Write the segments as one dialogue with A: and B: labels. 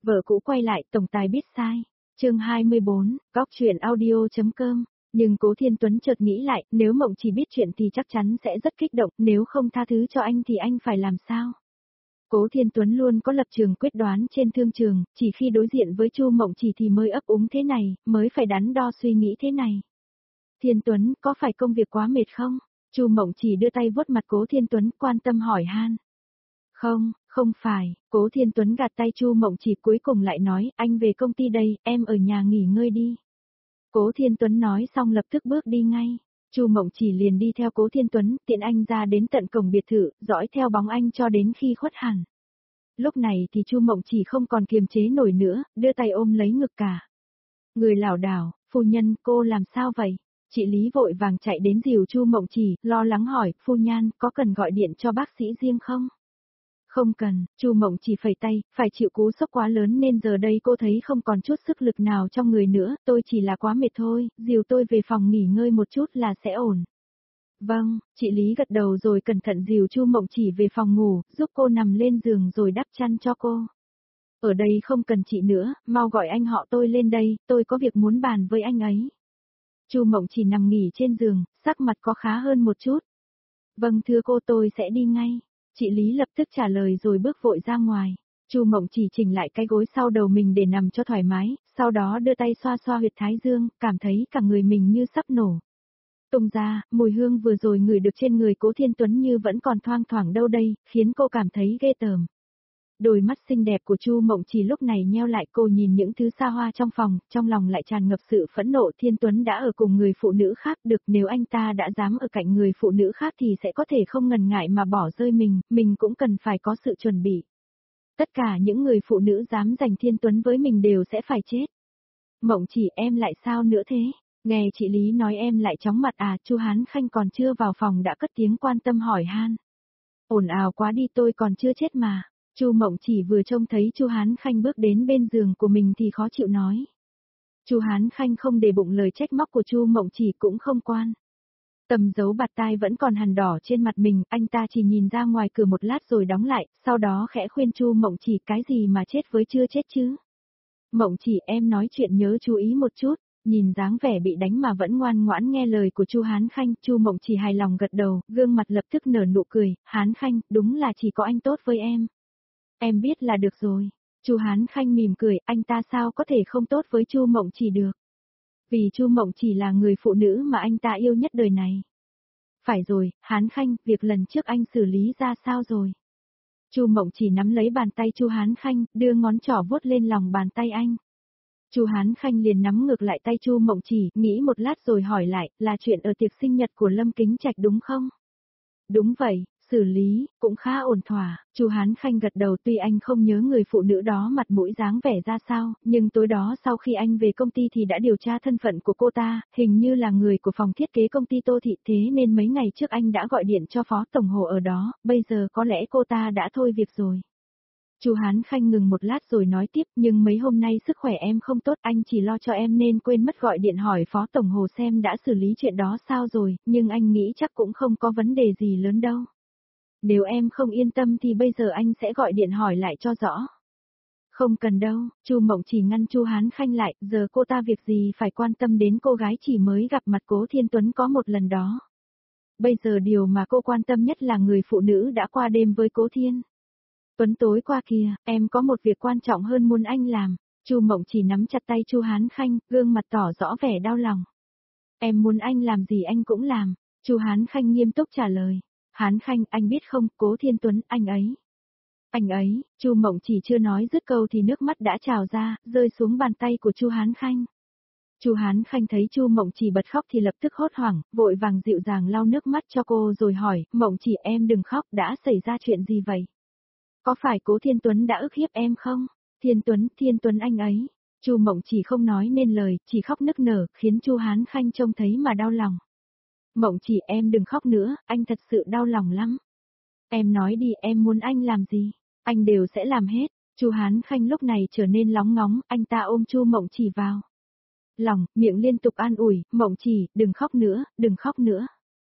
A: Vợ cũ quay lại, tổng tài biết sai. Chương 24, góc truyện audio.com. Nhưng Cố Thiên Tuấn chợt nghĩ lại, nếu Mộng Chỉ biết chuyện thì chắc chắn sẽ rất kích động, nếu không tha thứ cho anh thì anh phải làm sao? Cố Thiên Tuấn luôn có lập trường quyết đoán trên thương trường, chỉ khi đối diện với Chu Mộng Chỉ thì mới ấp úng thế này, mới phải đắn đo suy nghĩ thế này. Thiên Tuấn, có phải công việc quá mệt không? Chu Mộng Chỉ đưa tay vuốt mặt Cố Thiên Tuấn, quan tâm hỏi han. Không, không phải, Cố Thiên Tuấn gạt tay Chu Mộng Chỉ, cuối cùng lại nói, anh về công ty đây, em ở nhà nghỉ ngơi đi. Cố Thiên Tuấn nói xong lập tức bước đi ngay. Chu Mộng Chỉ liền đi theo Cố Thiên Tuấn, tiện anh ra đến tận cổng biệt thự, dõi theo bóng anh cho đến khi khuất hẳn. Lúc này thì Chu Mộng Chỉ không còn kiềm chế nổi nữa, đưa tay ôm lấy ngực cả. Người lảo đảo, phu nhân, cô làm sao vậy? Chị Lý vội vàng chạy đến dìu Chu Mộng Chỉ, lo lắng hỏi, phu nhân, có cần gọi điện cho bác sĩ riêng không? Không cần, Chu Mộng Chỉ phẩy tay, phải chịu cú sốc quá lớn nên giờ đây cô thấy không còn chút sức lực nào trong người nữa, tôi chỉ là quá mệt thôi, dìu tôi về phòng nghỉ ngơi một chút là sẽ ổn. Vâng, chị Lý gật đầu rồi cẩn thận dìu Chu Mộng Chỉ về phòng ngủ, giúp cô nằm lên giường rồi đắp chăn cho cô. Ở đây không cần chị nữa, mau gọi anh họ tôi lên đây, tôi có việc muốn bàn với anh ấy. Chu Mộng Chỉ nằm nghỉ trên giường, sắc mặt có khá hơn một chút. Vâng thưa cô, tôi sẽ đi ngay. Chị Lý lập tức trả lời rồi bước vội ra ngoài. Chu Mộng Chỉ chỉnh lại cái gối sau đầu mình để nằm cho thoải mái, sau đó đưa tay xoa xoa huyệt thái dương, cảm thấy cả người mình như sắp nổ. Tung ra, mùi hương vừa rồi ngửi được trên người Cố Thiên Tuấn như vẫn còn thoang thoảng đâu đây, khiến cô cảm thấy ghê tởm. Đôi mắt xinh đẹp của Chu Mộng Chỉ lúc này nheo lại, cô nhìn những thứ xa hoa trong phòng, trong lòng lại tràn ngập sự phẫn nộ. Thiên Tuấn đã ở cùng người phụ nữ khác được, nếu anh ta đã dám ở cạnh người phụ nữ khác thì sẽ có thể không ngần ngại mà bỏ rơi mình cũng cần phải có sự chuẩn bị. Tất cả những người phụ nữ dám giành Thiên Tuấn với mình đều sẽ phải chết. Mộng Chỉ, em lại sao nữa thế? Nghe chị Lý nói em lại chóng mặt à? Chu Hán Khanh còn chưa vào phòng đã cất tiếng quan tâm hỏi han. Ồn ào quá đi, tôi còn chưa chết mà. Chu Mộng Chỉ vừa trông thấy Chu Hán Khanh bước đến bên giường của mình thì khó chịu nói. Chu Hán Khanh không để bụng lời trách móc của Chu Mộng Chỉ cũng không quan. Tầm dấu bạt tai vẫn còn hằn đỏ trên mặt mình, anh ta chỉ nhìn ra ngoài cửa một lát rồi đóng lại, sau đó khẽ khuyên Chu Mộng Chỉ, cái gì mà chết với chưa chết chứ. Mộng Chỉ, em nói chuyện nhớ chú ý một chút. Nhìn dáng vẻ bị đánh mà vẫn ngoan ngoãn nghe lời của Chu Hán Khanh, Chu Mộng Chỉ hài lòng gật đầu, gương mặt lập tức nở nụ cười. Hán Khanh, đúng là chỉ có anh tốt với em. Em biết là được rồi. Chu Hán Khanh mỉm cười, anh ta sao có thể không tốt với Chu Mộng Chỉ được. Vì Chu Mộng Chỉ là người phụ nữ mà anh ta yêu nhất đời này. Phải rồi, Hán Khanh, việc lần trước anh xử lý ra sao rồi? Chu Mộng Chỉ nắm lấy bàn tay Chu Hán Khanh, đưa ngón trỏ vuốt lên lòng bàn tay anh. Chu Hán Khanh liền nắm ngược lại tay Chu Mộng Chỉ, nghĩ một lát rồi hỏi lại, là chuyện ở tiệc sinh nhật của Lâm Kính Trạch đúng không? Đúng vậy, xử lý, cũng khá ổn thỏa. Chu Hán Khanh gật đầu, tuy anh không nhớ người phụ nữ đó mặt mũi dáng vẻ ra sao, nhưng tối đó sau khi anh về công ty thì đã điều tra thân phận của cô ta, hình như là người của phòng thiết kế công ty Tô Thị, thế nên mấy ngày trước anh đã gọi điện cho Phó Tổng Hồ ở đó, bây giờ có lẽ cô ta đã thôi việc rồi. Chu Hán Khanh ngừng một lát rồi nói tiếp, nhưng mấy hôm nay sức khỏe em không tốt, anh chỉ lo cho em nên quên mất gọi điện hỏi Phó Tổng Hồ xem đã xử lý chuyện đó sao rồi, nhưng anh nghĩ chắc cũng không có vấn đề gì lớn đâu. Nếu em không yên tâm thì bây giờ anh sẽ gọi điện hỏi lại cho rõ. Không cần đâu, Chu Mộng Chỉ ngăn Chu Hán Khanh lại, giờ cô ta việc gì phải quan tâm đến cô gái chỉ mới gặp mặt Cố Thiên Tuấn có một lần đó. Bây giờ điều mà cô quan tâm nhất là người phụ nữ đã qua đêm với Cố Thiên Tuấn tối qua kìa, em có một việc quan trọng hơn muốn anh làm. Chu Mộng Chỉ nắm chặt tay Chu Hán Khanh, gương mặt tỏ rõ vẻ đau lòng. Em muốn anh làm gì anh cũng làm. Chu Hán Khanh nghiêm túc trả lời. Hán Khanh, anh biết không, Cố Thiên Tuấn, anh ấy. Anh ấy, Chu Mộng Chỉ chưa nói dứt câu thì nước mắt đã trào ra, rơi xuống bàn tay của Chu Hán Khanh. Chu Hán Khanh thấy Chu Mộng Chỉ bật khóc thì lập tức hốt hoảng, vội vàng dịu dàng lau nước mắt cho cô rồi hỏi, Mộng Chỉ em đừng khóc, đã xảy ra chuyện gì vậy? Có phải Cố Thiên Tuấn đã ức hiếp em không? Thiên Tuấn anh ấy. Chu Mộng Chỉ không nói nên lời, chỉ khóc nức nở, khiến Chu Hán Khanh trông thấy mà đau lòng. Mộng Chỉ em đừng khóc nữa, anh thật sự đau lòng lắm. Em nói đi, em muốn anh làm gì? Anh đều sẽ làm hết. Chu Hán Khanh lúc này trở nên lóng ngóng, anh ta ôm Chu Mộng Chỉ vào lòng, miệng liên tục an ủi, Mộng Chỉ, đừng khóc nữa, đừng khóc nữa.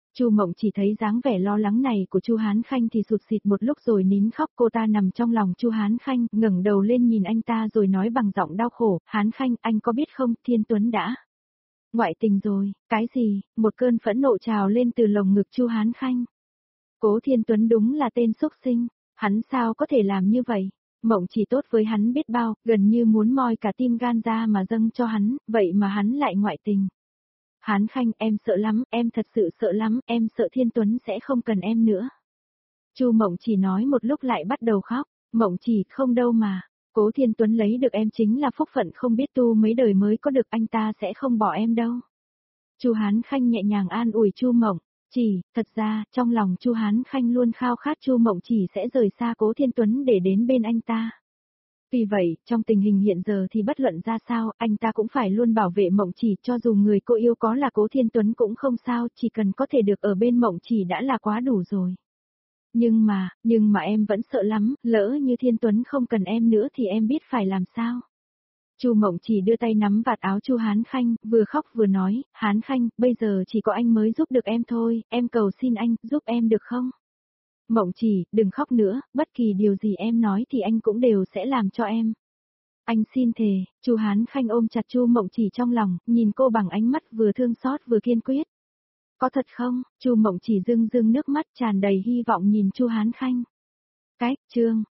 A: Chu Mộng chỉ thấy dáng vẻ lo lắng này của Chu Hán Khanh thì sụt sịt một lúc rồi nín khóc. Cô ta nằm trong lòng Chu Hán Khanh, ngẩng đầu lên nhìn anh ta rồi nói bằng giọng đau khổ, Hán Khanh, anh có biết không, Thiên Tuấn đã ngoại tình rồi. Cái gì? Một cơn phẫn nộ trào lên từ lồng ngực Chu Hán Khanh. Cố Thiên Tuấn đúng là tên xúc sinh, hắn sao có thể làm như vậy? Mộng chỉ tốt với hắn biết bao, gần như muốn moi cả tim gan ra mà dâng cho hắn, vậy mà hắn lại ngoại tình. Hán Khanh, em sợ lắm, em thật sự sợ lắm, em sợ Thiên Tuấn sẽ không cần em nữa. Chu Mộng chỉ nói một lúc lại bắt đầu khóc. Mộng chỉ, không đâu mà. Cố Thiên Tuấn lấy được em chính là phúc phận không biết tu mấy đời mới có được, anh ta sẽ không bỏ em đâu. Chu Hán Khanh nhẹ nhàng an ủi Chu Mộng. Chỉ, thật ra, trong lòng Chu Hán Khanh luôn khao khát Chu Mộng chỉ sẽ rời xa Cố Thiên Tuấn để đến bên anh ta. Vì vậy, trong tình hình hiện giờ thì bất luận ra sao, anh ta cũng phải luôn bảo vệ Mộng chỉ, cho dù người cô yêu có là Cố Thiên Tuấn cũng không sao, chỉ cần có thể được ở bên Mộng chỉ đã là quá đủ rồi. Nhưng mà em vẫn sợ lắm, lỡ như Thiên Tuấn không cần em nữa thì em biết phải làm sao. Chu Mộng chỉ đưa tay nắm vạt áo Chu Hán Khanh, vừa khóc vừa nói, Hán Khanh, bây giờ chỉ có anh mới giúp được em thôi, em cầu xin anh, giúp em được không? Mộng chỉ, đừng khóc nữa, bất kỳ điều gì em nói thì anh cũng đều sẽ làm cho em. Anh xin thề. Chu Hán Khanh ôm chặt Chu Mộng chỉ trong lòng, nhìn cô bằng ánh mắt vừa thương xót vừa kiên quyết. Có thật không? Chu Mộng chỉ rưng rưng nước mắt tràn đầy hy vọng nhìn Chu Hán Khanh. Chương